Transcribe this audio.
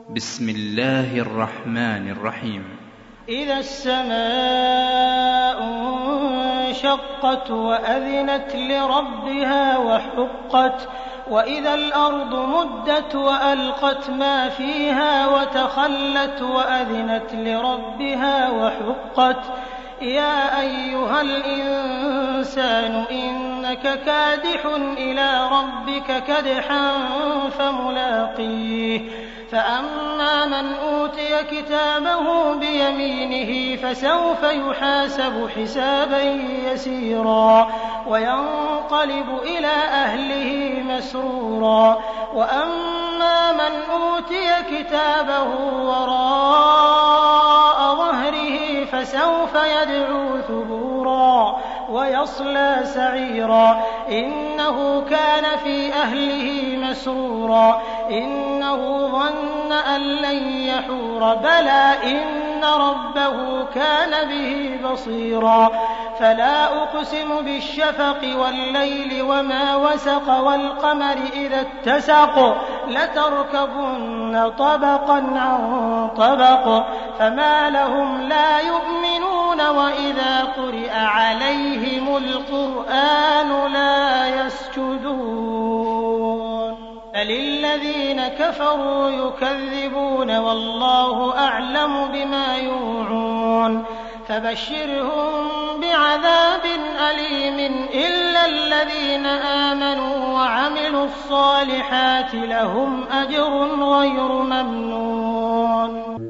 بسم الله الرحمن الرحيم. إذا السماء انشقت وأذنت لربها وحقت وإذا الأرض مدت وألقت ما فيها وتخلت وأذنت لربها وحقت يا أيها الإنسان إنك كادح إلى ربك كدحا فملاقيه فأما من أوتي كتابه بيمينه فسوف يحاسب حسابا يسيرا وينقلب إلى أهله مسرورا وأما من أوتي كتابه وراء ظهره فسوف يدعو ثبورا ويصلى سعيرا إنه كان في أهله مسرورا إنه ظن أن لن يحور بلى إن ربه كان به بصيرا فلا أقسم بالشفق والليل وما وسق والقمر إذا اتسق لتركبن طبقا عن طبق فما لهم لا يؤمنون وإذا قرئ عليهم القرآن لا يسجدون للذين كفروا يكذبون والله أعلم بما يوعون فبشرهم بعذاب أليم إلا الذين آمنوا وعملوا الصالحات لهم أجر غير ممنون